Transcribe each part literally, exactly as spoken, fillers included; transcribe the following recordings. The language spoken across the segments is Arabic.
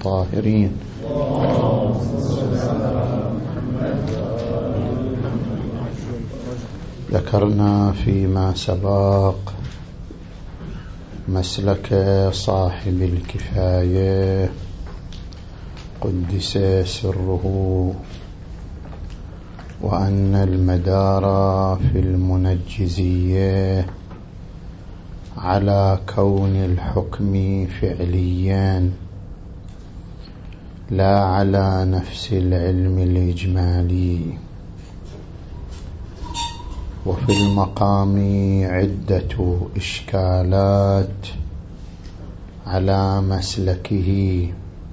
الطاهرين. ذكرنا فيما سبق مسلك صاحب الكفاية قدس سره، وأن المدار في المنجزية على كون الحكم فعليا لا على نفس العلم الإجمالي. وفي المقام عدة إشكالات على مسلكه.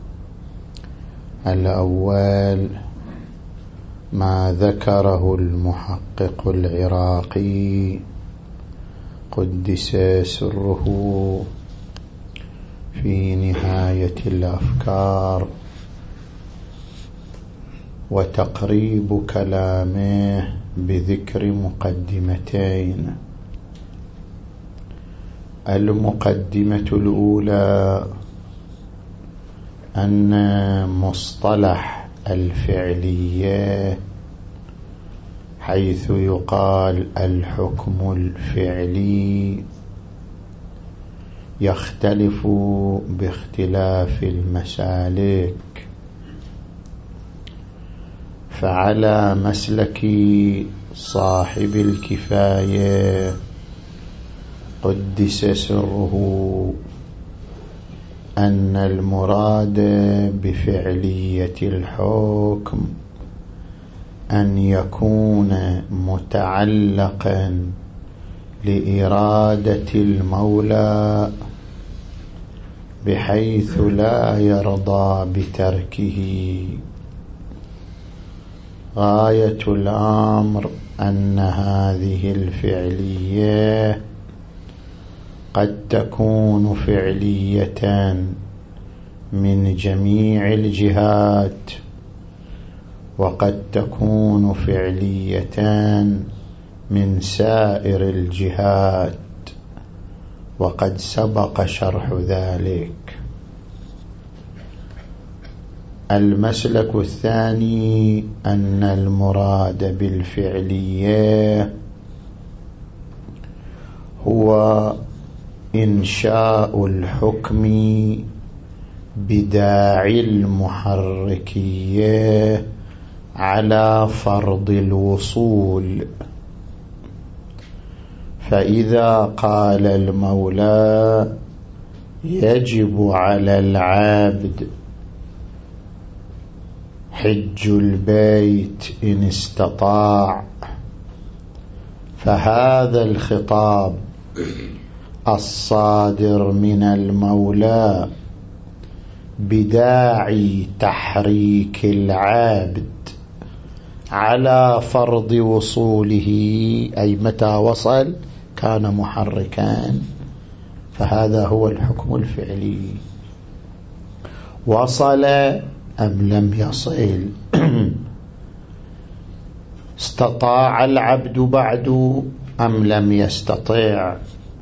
الأول ما ذكره المحقق العراقي قدس سره في نهاية الأفكار، وتقريب كلامه بذكر مقدمتين. المقدمة الأولى أن مصطلح الفعلية حيث يقال الحكم الفعلي يختلف باختلاف المسالك، فعلى مسلك صاحب الكفاية قدس سره أن المراد بفعلية الحكم أن يكون متعلقا لإرادة المولى بحيث لا يرضى بتركه. غاية الأمر أن هذه الفعلية قد تكون فعلية من جميع الجهات، وقد تكون فعلية من سائر الجهات، وقد سبق شرح ذلك. المسلك الثاني أن المراد بالفعلية هو إنشاء الحكم بداعي المحركية على فرض الوصول. فإذا قال المولى يجب على العبد حج البيت إن استطاع، فهذا الخطاب الصادر من المولى بداعي تحريك العبد على فرض وصوله، أي متى وصل كان محركا، فهذا هو الحكم الفعلي. وصل أم لم يصل؟ استطاع العبد بعد أم لم يستطع؟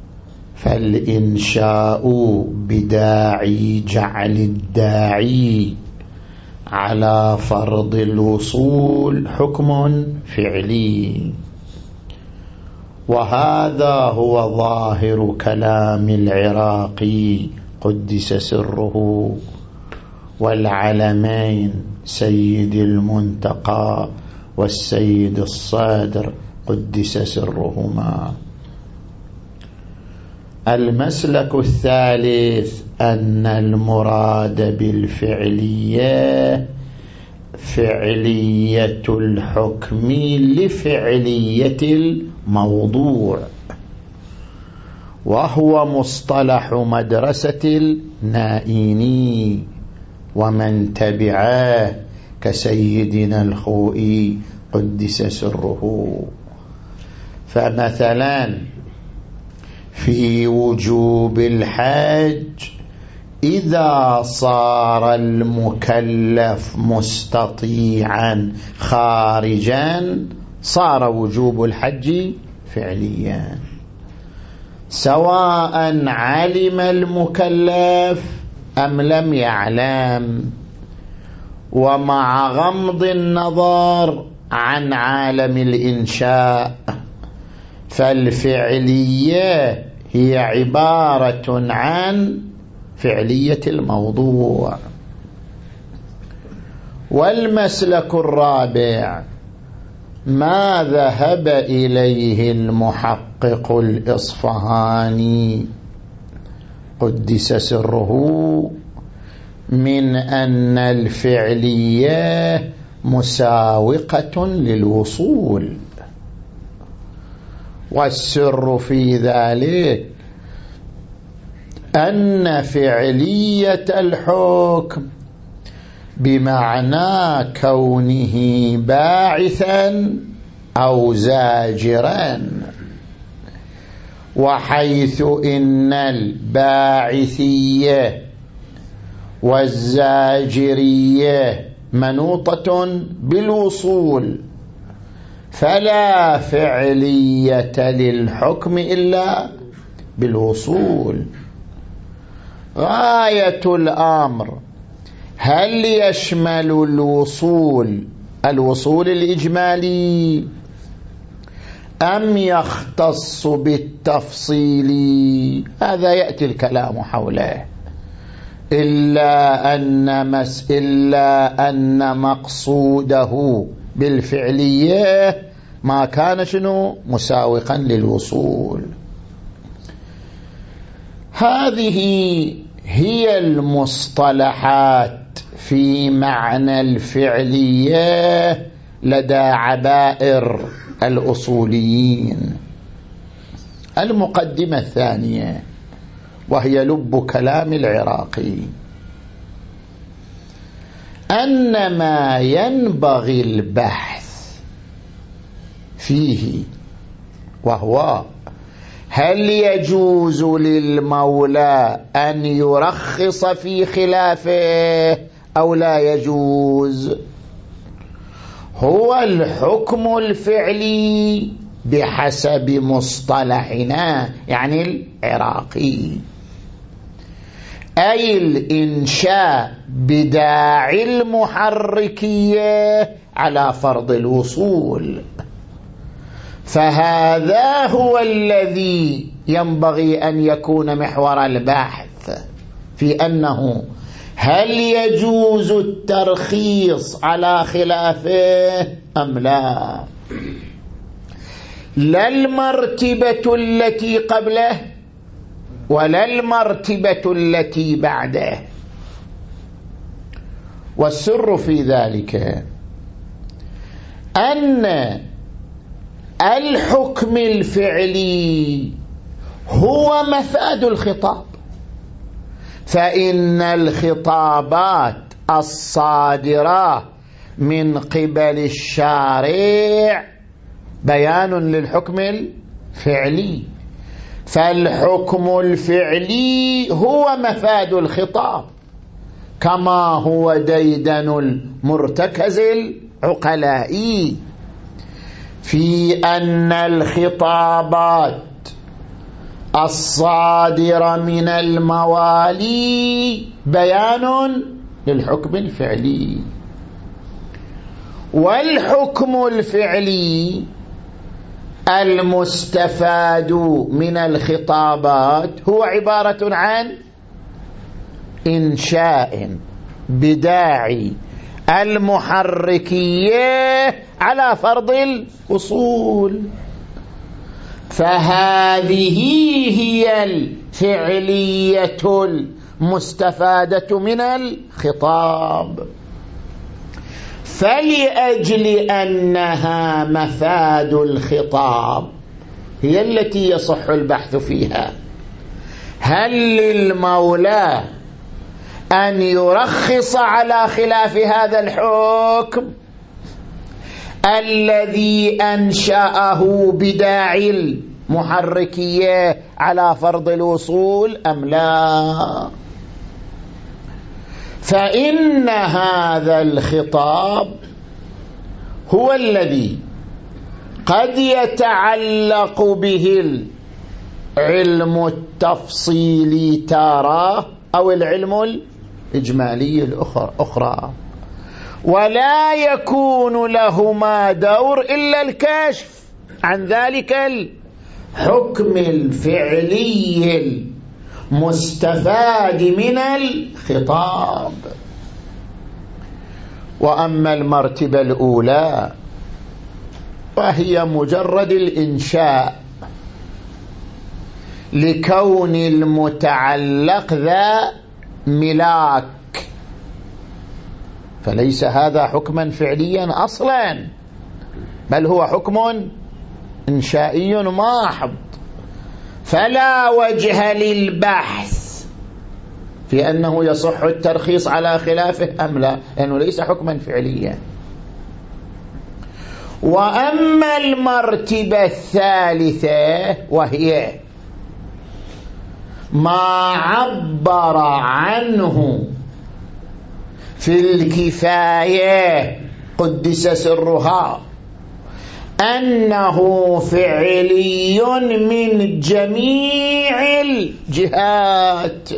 فالإنشاء بداعي جعل الداعي على فرض الوصول حكم فعلي، وهذا هو ظاهر كلام العراقي قدس سره والعلمين سيد المنتقى والسيد الصادر قدس سرهما. المسلك الثالث أن المراد بالفعلية فعلية الحكم لفعلية الموضوع، وهو مصطلح مدرسة النائيني ومن تبعه كسيدنا الخوئي قدس سره. فمثلا في وجوب الحج إذا صار المكلف مستطيعا خارجا صار وجوب الحج فعليا، سواء علم المكلف أم لم يعلم. ومع غمض النظر عن عالم الإنشاء فالفعلية هي عبارة عن فعلية الموضوع. والمسلك الرابع ما ذهب إليه المحقق الإصفهاني قدس سره من أن الفعلية مساوقة للوصول، والسر في ذلك أن فعلية الحكم بمعنى كونه باعثا أو زاجرا، وحيث إن الباعثية والزاجرية منوطة بالوصول فلا فعلية للحكم إلا بالوصول. غاية الأمر هل يشمل الوصول الوصول الإجمالي أم يختص بالتفصيل؟ هذا يأتي الكلام حوله، إلا أن, مس إلا أن مقصوده بالفعلية ما كان شنو مساوقا للوصول. هذه هي المصطلحات في معنى الفعلية لدى عبائر الأصوليين. المقدمة الثانية وهي لب كلام العراقي، أن ما ينبغي البحث فيه وهو هل يجوز للمولى أن يرخص في خلافه أو لا يجوز، هو الحكم الفعلي بحسب مصطلحنا يعني العراقي، أي الإنشاء بداعي المحركية على فرض الوصول. فهذا هو الذي ينبغي أن يكون محور البحث في أنه هل يجوز الترخيص على خلافه أم لا، لا المرتبة التي قبله ولا المرتبة التي بعده. والسر في ذلك أن الحكم الفعلي هو مفاد الخطاب، فإن الخطابات الصادرة من قبل الشارع بيان للحكم الفعلي، فالحكم الفعلي هو مفاد الخطاب كما هو ديدن المرتكز العقلائي في أن الخطابات الصادرة من الموالي بيان للحكم الفعلي. والحكم الفعلي المستفاد من الخطابات هو عبارة عن إنشاء بداعي المحركية على فرض الوصول، فهذه هي الفعلية المستفادة من الخطاب. فلأجل أنها مفاد الخطاب هي التي يصح البحث فيها، هل للمولى أن يرخص على خلاف هذا الحكم الذي أنشأه بداعي المحركية على فرض الوصول أم لا؟ فإن هذا الخطاب هو الذي قد يتعلق به العلم التفصيلي تارة أو العلم الإجمالي الأخرى، ولا يكون لهما دور إلا الكشف عن ذلك الحكم الفعلي المستفاد من الخطاب. وأما المرتبة الأولى وهي مجرد الإنشاء لكون المتعلق ذا ملاك، فليس هذا حكما فعليا أصلا، بل هو حكم إنشائي محض، فلا وجه للبحث في أنه يصح الترخيص على خلافه أم لا، لأنه ليس حكما فعليا. وأما المرتبة الثالثة وهي ما عبر عنه في الكفاية قدس سرها أنه فعلي من جميع الجهات،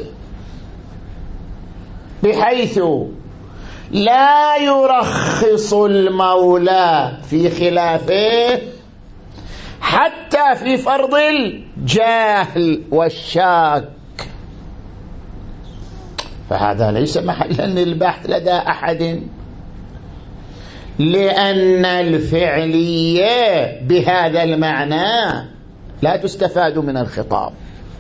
بحيث لا يرخص المولى في خلافه حتى في فرض الجهل والشاك، فهذا ليس محلا للبحث لدى أحد، لأن الفعلية بهذا المعنى لا تستفاد من الخطاب،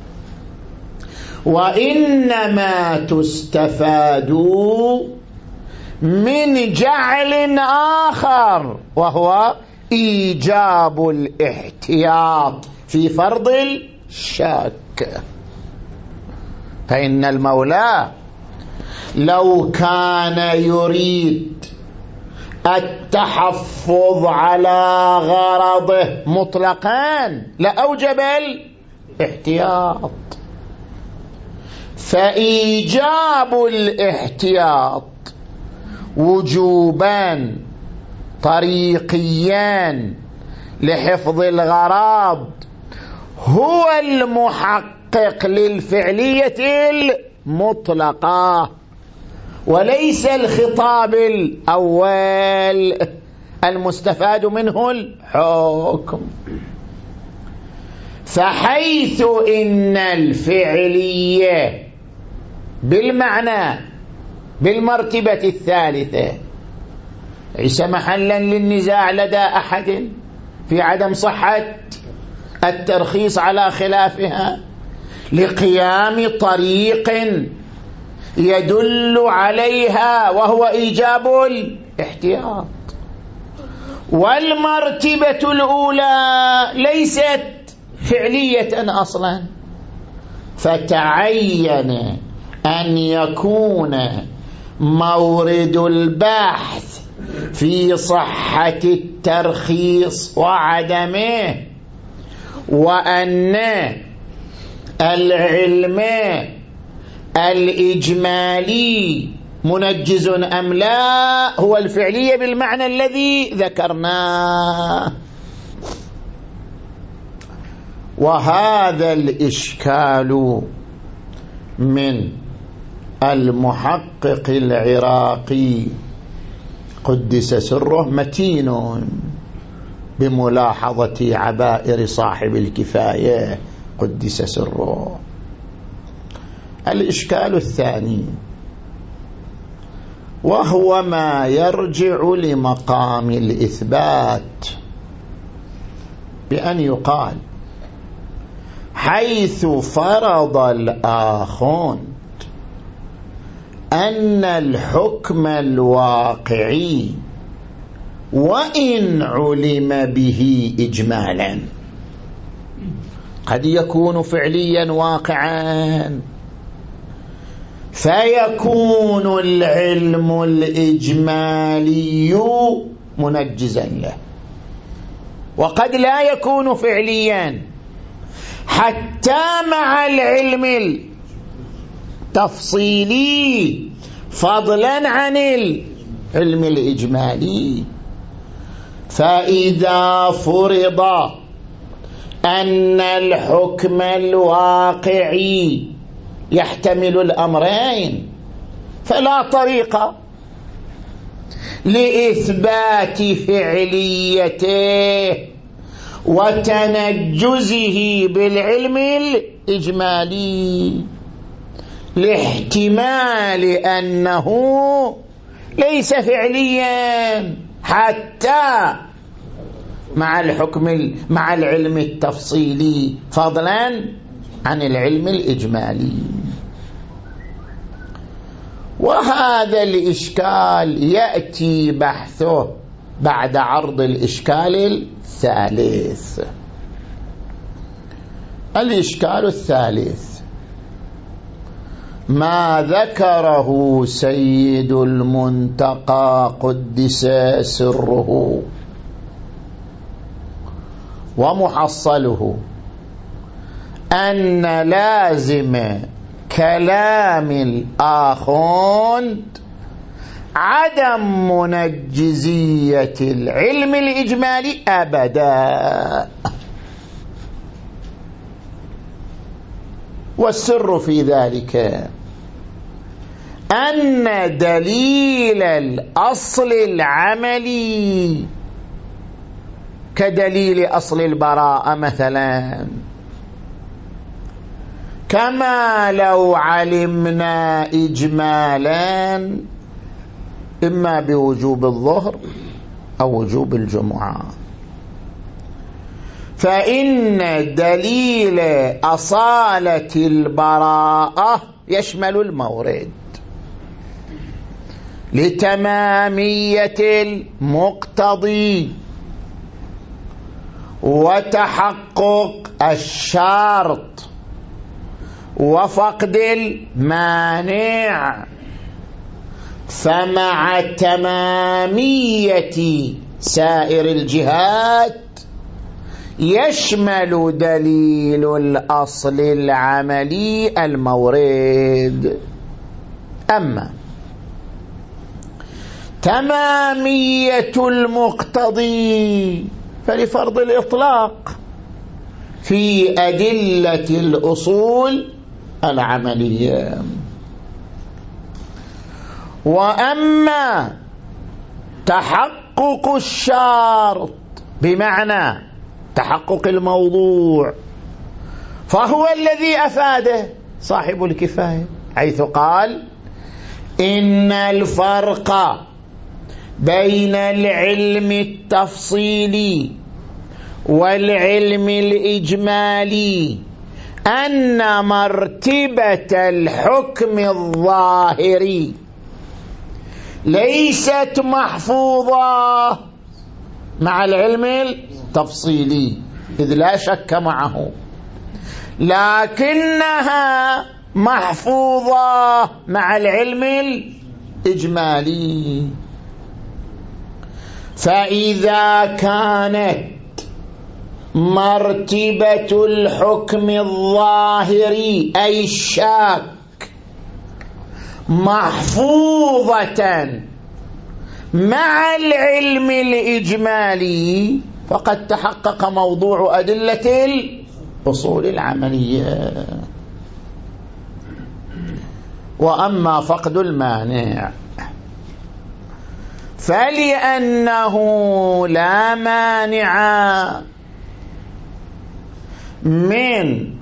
وإنما تستفاد من جعل آخر، وهو إيجاب الاحتياط في فرض الشك. فإن المولى لو كان يريد التحفظ على غرضه مطلقا لأوجب الاحتياط، فإيجاب الاحتياط وجوبان طريقيان لحفظ الغرض هو المحقق للفعلية المطلقة، وليس الخطاب الأول المستفاد منه الحكم. فحيث إن الفعلية بالمعنى بالمرتبة الثالثة ليس محلا للنزاع لدى أحد في عدم صحة الترخيص على خلافها، لقيام طريق يدل عليها وهو إيجاب الاحتياط. والمرتبة الأولى ليست فعلية أصلا، فتعين أن يكون مورد البحث في صحة الترخيص وعدمه، وأن العلم الإجمالي منجز أم لا هو الفعلية بالمعنى الذي ذكرناه. وهذا الإشكال من المحقق العراقي قدس سره متين بملاحظة عبائر صاحب الكفاية قدس سره. الإشكال الثاني وهو ما يرجع لمقام الإثبات، بأن يقال حيث فرض الآخون أن الحكم الواقعي وإن علم به إجمالا قد يكون فعليا واقعا، فيكون العلم الإجمالي منجزا له، وقد لا يكون فعليا حتى مع العلم التفصيلي فضلا عن العلم الإجمالي. فإذا فرض أن الحكم الواقعي يحتمل الأمرين، فلا طريق لإثبات فعليته وتنجزه بالعلم الإجمالي، لاحتمال أنه ليس فعليا حتى مع الحكم مع العلم التفصيلي، فضلا عن العلم الإجمالي. وهذا الإشكال يأتي بحثه بعد عرض الإشكال الثالث. الإشكال الثالث ما ذكره سيد المنتقى قدس سره ومحصله أن لازم كلام الآخوند عدم منجزية العلم الإجمالي أبدا. والسر في ذلك أن دليل الأصل العملي كدليل أصل البراءة مثلا، كما لو علمنا إجمالا إما بوجوب الظهر أو وجوب الجمعة، فإن دليل أصالة البراءة يشمل المورد لتمامية المقتضي وتحقق الشرط وفقد المانع، فمع تمامية سائر الجهات يشمل دليل الأصل العملي المورد. أما تمامية المقتضي فلفرض الإطلاق في أدلة الأصول العملية. وأما تحقق الشرط بمعنى تحقق الموضوع فهو الذي أفاده صاحب الكفاية، حيث قال إن الفرق بين العلم التفصيلي والعلم الإجمالي أن مرتبة الحكم الظاهري ليست محفوظة مع العلم التفصيلي إذ لا شك معه، لكنها محفوظة مع العلم الإجمالي. فإذا كانت مرتبة الحكم الظاهري أي الشاك محفوظة مع العلم الإجمالي فقد تحقق موضوع أدلة الأصول العملية. وأما فقد المانع فلأنه لا مانع من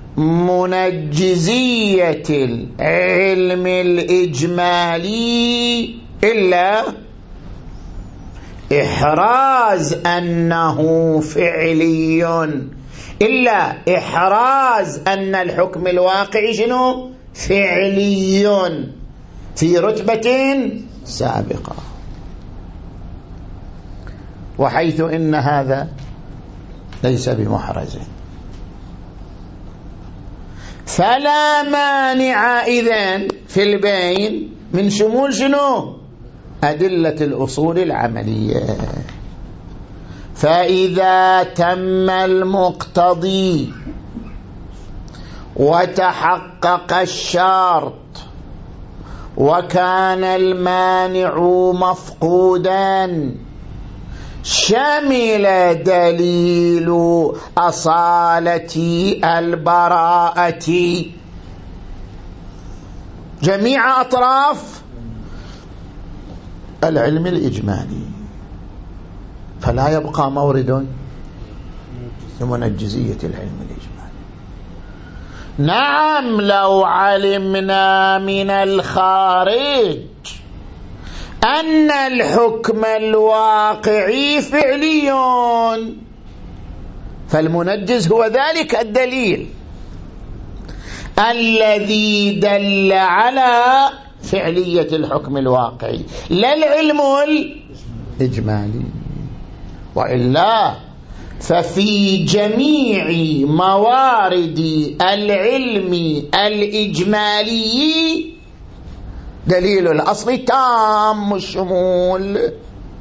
منجزية العلم الإجمالي إلا إحراز أنه فعلي، إلا إحراز أن الحكم الواقعي شنو؟ فعلي في رتبة سابقة. وحيث إن هذا ليس بمحرز فلا مانع إذن في البين من شمول شنو؟ أدلة الأصول العملية. فإذا تم المقتضي وتحقق الشرط وكان المانع مفقودا شمل دليل أصالة البراءة جميع أطراف العلم الإجمالي، فلا يبقى مورد لمنجزية العلم الإجمالي. نعم لو علمنا من الخارج أن الحكم الواقعي فعلي، فالمنجز هو ذلك الدليل الذي دل على فعلية الحكم الواقعي لا العلم الإجمالي. وإلا ففي جميع موارد العلم الإجمالي دليل الأصل تام الشمول،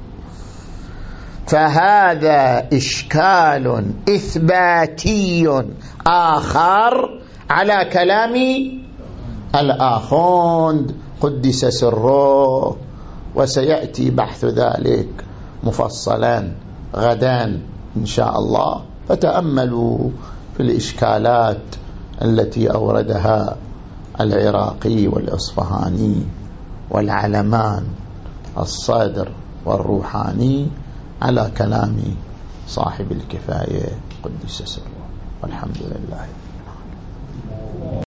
فهذا إشكال إثباتي آخر على كلام الآخوند قدس سره، وسيأتي بحث ذلك مفصلا غدا إن شاء الله. فتأملوا في الإشكالات التي أوردها العراقي والإصفهاني والعلمان الصادر والروحاني على كلام صاحب الكفاية قدس سره، والحمد لله.